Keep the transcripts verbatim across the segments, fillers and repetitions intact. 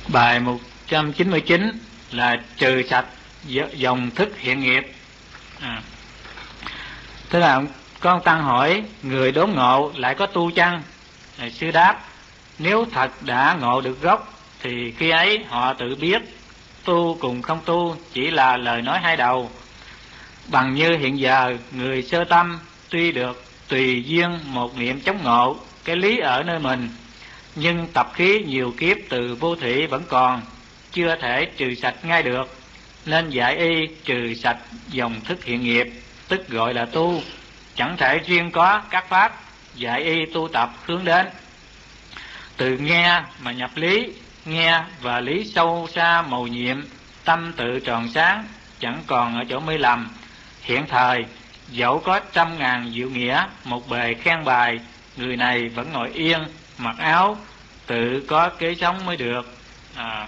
Bài một trăm chín mươi chín là trừ sạch dòng thức hiện nghiệp. À, tức là con tăng hỏi người đốn ngộ lại có tu chăng? À, sư đáp nếu thật đã ngộ được gốc thì khi ấy họ tự biết tu cùng không tu chỉ là lời nói hai đầu. Bằng như hiện giờ người sơ tâm tuy được tùy duyên một niệm chống ngộ cái lý ở nơi mình, nhưng tập khí nhiều kiếp từ vô thủy vẫn còn, chưa thể trừ sạch ngay được, nên dạy y trừ sạch dòng thức hiện nghiệp, tức gọi là tu. Chẳng thể riêng có các pháp dạy y tu tập hướng đến. Từ nghe mà nhập lý, nghe và lý sâu xa mầu nhiệm, tâm tự tròn sáng, chẳng còn ở chỗ mê lầm. Hiện thời dẫu có trăm ngàn diệu nghĩa, một bề khen bài, người này vẫn ngồi yên mặc áo, tự có kế sống mới được. À,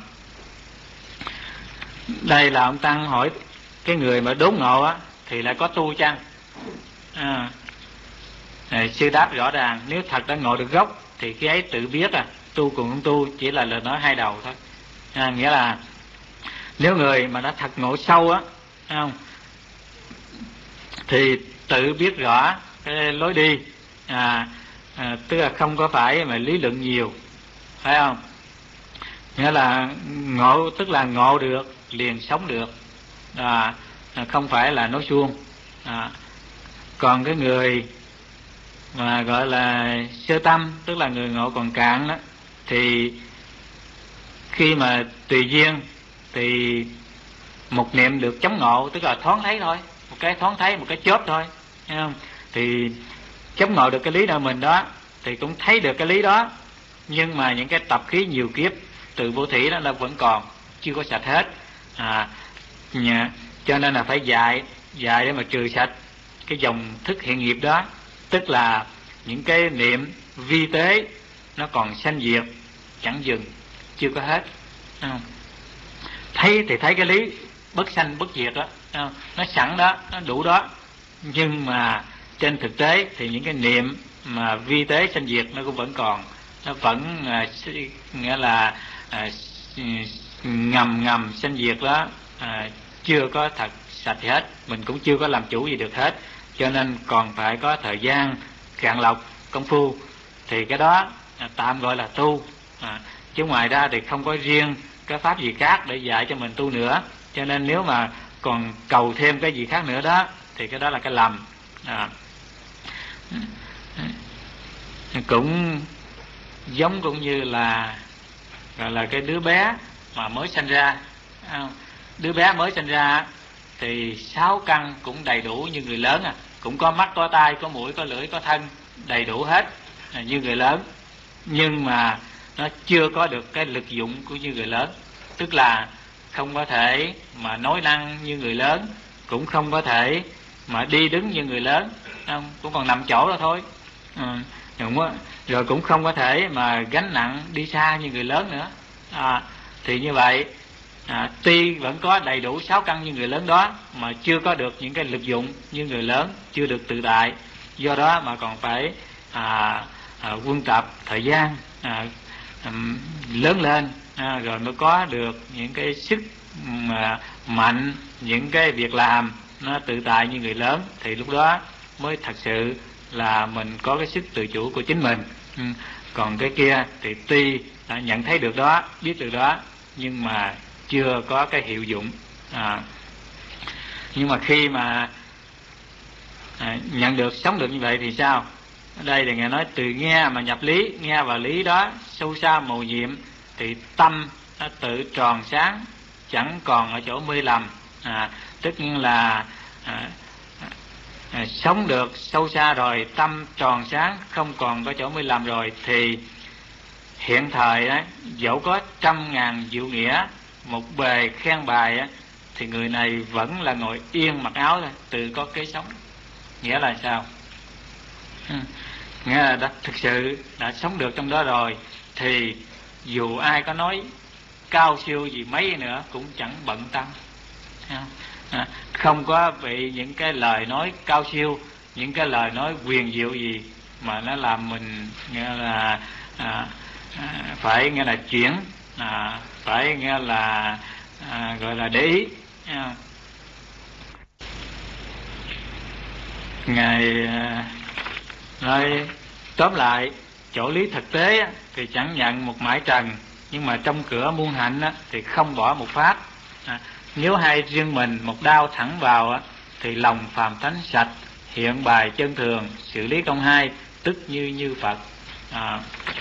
đây là ông tăng hỏi cái người mà đốn ngộ á thì lại có tu chăng? À, này, sư đáp rõ ràng nếu thật đã ngộ được gốc thì cái ấy tự biết à, tu cùng không tu chỉ là lời nói hai đầu thôi. À, nghĩa là nếu người mà đã thật ngộ sâu á, không, thì tự biết rõ cái lối đi, à, à, tức là không có phải mà lý luận nhiều, phải không? Nghĩa là ngộ tức là ngộ được liền sống được, à, không phải là nói suông. À, còn cái người mà gọi là sơ tâm, tức là người ngộ còn cạn đó, thì khi mà tùy duyên thì một niệm được chống ngộ, tức là thoáng thấy thôi, một cái thoáng thấy, một cái chớp thôi, thấy không? Thì chống ngộ được cái lý nào mình đó thì cũng thấy được cái lý đó, nhưng mà những cái tập khí nhiều kiếp từ vô thủy đó là vẫn còn, chưa có sạch hết. À, nhà, cho nên là phải dạy dạy để mà trừ sạch cái dòng thức hiện nghiệp đó, tức là những cái niệm vi tế nó còn sanh diệt chẳng dừng, chưa có hết. À, thấy thì thấy cái lý bất sanh bất diệt đó, à, nó sẵn đó, nó đủ đó, nhưng mà trên thực tế thì những cái niệm mà vi tế sanh diệt nó cũng vẫn còn, nó vẫn à, nghĩa là à, ngầm ngầm sanh diệt đó, à, chưa có thật sạch hết, mình cũng chưa có làm chủ gì được hết, cho nên còn phải có thời gian cạn lọc công phu, thì cái đó à, tạm gọi là tu. À, chứ ngoài ra thì không có riêng cái pháp gì khác để dạy cho mình tu nữa, cho nên nếu mà còn cầu thêm cái gì khác nữa đó thì cái đó là cái lầm. À, cũng giống cũng như là gọi là cái đứa bé mà mới sinh ra, đứa bé mới sinh ra thì sáu căn cũng đầy đủ như người lớn, à cũng có mắt, có tai, có mũi, có lưỡi, có thân, đầy đủ hết như người lớn, nhưng mà nó chưa có được cái lực dụng của như người lớn, tức là không có thể mà nói năng như người lớn, cũng không có thể mà đi đứng như người lớn, không, cũng còn nằm chỗ đó thôi. À, đúng đó. Rồi cũng không có thể mà gánh nặng đi xa như người lớn nữa. À, thì như vậy à, tuy vẫn có đầy đủ sáu căn như người lớn đó mà chưa có được những cái lực dụng như người lớn, chưa được tự tại, do đó mà còn phải à, à, quân tập thời gian à, um, lớn lên à, rồi mới có được những cái sức mà mạnh, những cái việc làm nó tự tại như người lớn, thì lúc đó mới thật sự là mình có cái sức tự chủ của chính mình. Ừ. Còn cái kia thì tuy đã nhận thấy được đó, biết được đó, nhưng mà chưa có cái hiệu dụng. À, nhưng mà khi mà à, nhận được, sống được như vậy thì sao? Ở đây thì Ngài nói từ nghe mà nhập lý, nghe vào lý đó sâu xa mầu nhiệm, thì tâm nó tự tròn sáng, chẳng còn ở chỗ mê lầm. À, tất nhiên là à, à, sống được sâu xa rồi, tâm tròn sáng, không còn có chỗ mê lầm rồi, thì hiện thời á, dẫu có trăm ngàn diệu nghĩa, một bề khen bài á, thì người này vẫn là ngồi yên mặc áo thôi, tự có kế sống. Nghĩa là sao? Ừ. Nghĩa là đã, thực sự đã sống được trong đó rồi, thì dù ai có nói cao siêu gì mấy nữa cũng chẳng bận tâm. À, không có bị những cái lời nói cao siêu, những cái lời nói quyền diệu gì mà nó làm mình nghĩa là à, à, phải nghĩa là chuyển, à, phải phải nghe là à, gọi là để ý. À, Ngài à, nói tóm lại chỗ lý thực tế á, thì chẳng nhận một mãi trần, nhưng mà trong cửa muôn hạnh á, thì không bỏ một pháp. À, nếu hay riêng mình một đao thẳng vào á, thì lòng phàm tánh sạch, hiện bài chân thường, xử lý công hai, tức như như Phật. À,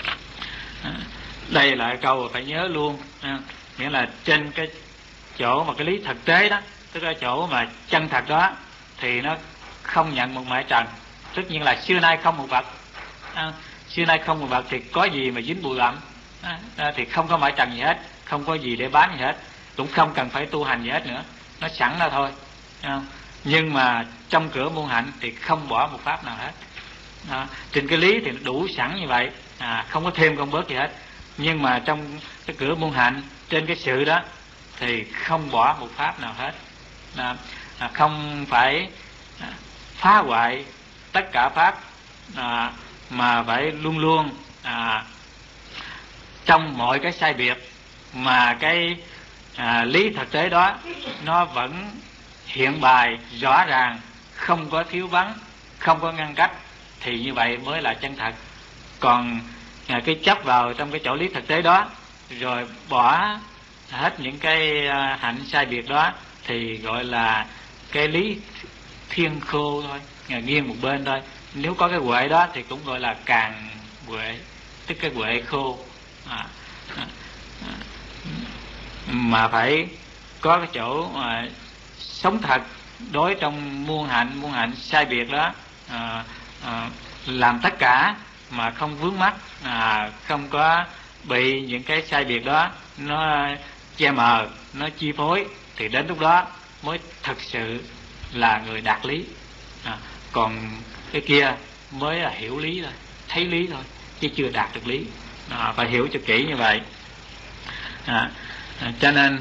đây là câu phải nhớ luôn. À, nghĩa là trên cái chỗ mà cái lý thực tế đó, tức là chỗ mà chân thật đó, thì nó không nhận một mãi trần. Tất nhiên là xưa nay không một vật. À, xưa nay không một vật thì có gì mà dính bụi bặm. À, thì không có mãi trần gì hết, không có gì để bán gì hết, cũng không cần phải tu hành gì hết nữa, nó sẵn ra thôi. À, nhưng mà trong cửa muôn hạnh thì không bỏ một pháp nào hết. À, trên cái lý thì đủ sẵn như vậy, à, không có thêm không bớt gì hết. Nhưng mà trong cái cửa muôn hạnh, trên cái sự đó thì không bỏ một pháp nào hết. À, à, không phải phá hoại tất cả pháp, à, mà phải luôn luôn à, trong mọi cái sai biệt mà cái à, lý thực tế đó nó vẫn hiện bài rõ ràng, không có thiếu vắng, không có ngăn cách, thì như vậy mới là chân thật. Còn à, cái chấp vào trong cái chỗ lý thực tế đó rồi bỏ hết những cái à, hạnh sai biệt đó thì gọi là cái lý thiên khô thôi, nghiêng một bên thôi. Nếu có cái huệ đó thì cũng gọi là càng huệ, tức cái huệ khô. À, à, à, mà phải có cái chỗ mà sống thật đối trong muôn hạnh, muôn hạnh sai biệt đó, à, à, làm tất cả mà không vướng mắc, à, không có bị những cái sai biệt đó nó che mờ, nó chi phối, thì đến lúc đó mới thực sự là người đạt lý. À, còn cái kia mới là hiểu lý thôi, thấy lý thôi, chứ chưa đạt được lý. À, phải hiểu cho kỹ như vậy. À, à, cho nên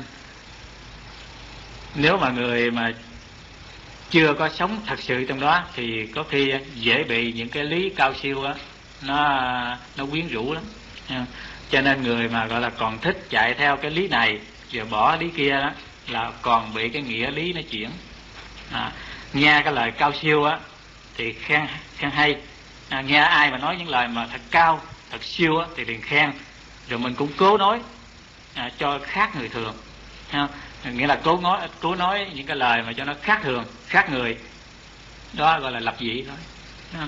nếu mà người mà chưa có sống thật sự trong đó thì có khi dễ bị những cái lý cao siêu đó nó nó quyến rũ lắm. À, cho nên người mà gọi là còn thích chạy theo cái lý này rồi bỏ lý kia đó là còn bị cái nghĩa lý nó chuyển. À, nghe cái lời cao siêu á thì khen khen hay. À, nghe ai mà nói những lời mà thật cao, thật siêu á thì liền khen, rồi mình cũng cố nói à, cho khác người thường. À, nghĩa là cố nói cố nói những cái lời mà cho nó khác thường, khác người, đó gọi là lập dị thôi. À,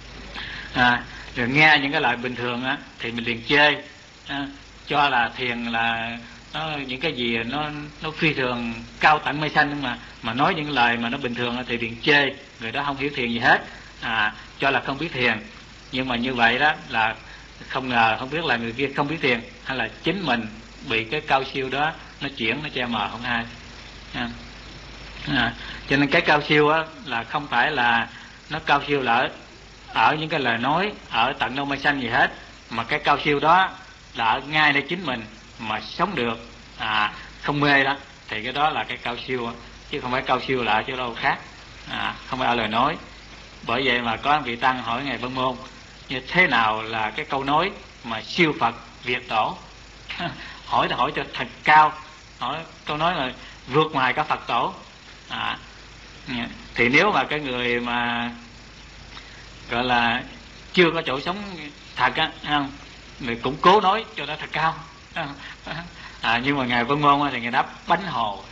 à, rồi nghe những cái lời bình thường á thì mình liền chê, à, cho là thiền là nó những cái gì nó nó phi thường cao tận mây xanh, nhưng mà mà nói những lời mà nó bình thường thì liền chê, người đó không hiểu thiền gì hết, à, cho là không biết thiền. Nhưng mà như vậy đó là không ngờ không biết là người kia không biết thiền, hay là chính mình bị cái cao siêu đó nó chuyển, nó che mờ không ai. À, à, cho nên cái cao siêu á là không phải là nó cao siêu là ở, ở những cái lời nói ở tận đâu mây xanh gì hết, mà cái cao siêu đó là ở ngay nơi chính mình mà sống được, à, không mê đó, thì cái đó là cái cao siêu đó. Chứ không phải cao siêu là ở chỗ đâu khác, à, không phải ở lời nói. Bởi vậy mà có vị tăng hỏi ngài Vân Môn như thế nào là cái câu nói mà siêu Phật Việt Tổ. Hỏi thì hỏi cho thật cao, hỏi câu nói là vượt ngoài cả Phật Tổ. À, thì nếu mà cái người mà gọi là chưa có chỗ sống thật á, người cũng cố nói cho nó thật cao. À, nhưng mà ngài Vân Môn thì ngài đáp bánh hồ.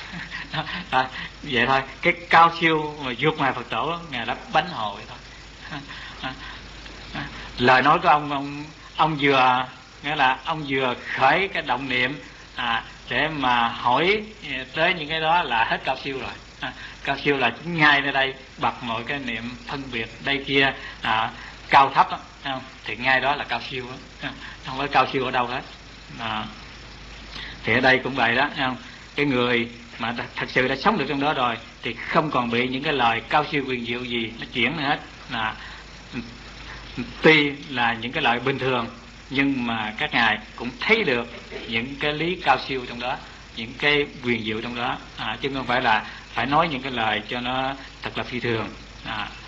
À, vậy thôi, cái cao siêu mà vượt ngoài Phật Tổ, ngài đáp bánh hồ vậy thôi. À, à, lời nói của ông ông ông vừa nghĩa là ông vừa khởi cái động niệm, à, để mà hỏi tới những cái đó là hết cao siêu rồi. À, cao siêu là chính ngay nơi đây bật mọi cái niệm phân biệt đây kia, à, cao thấp đó, không? Thì ngay đó là cao siêu đó. Không phải cao siêu ở đâu hết. À, thì ở đây cũng vậy đó, không? Cái người mà thật sự đã sống được trong đó rồi thì không còn bị những cái lời cao siêu quyền diệu gì nó chuyển nữa hết. À, tuy là những cái lời bình thường nhưng mà các ngài cũng thấy được những cái lý cao siêu trong đó, những cái quyền diệu trong đó, à, chứ không phải là phải nói những cái lời cho nó thật là phi thường. À,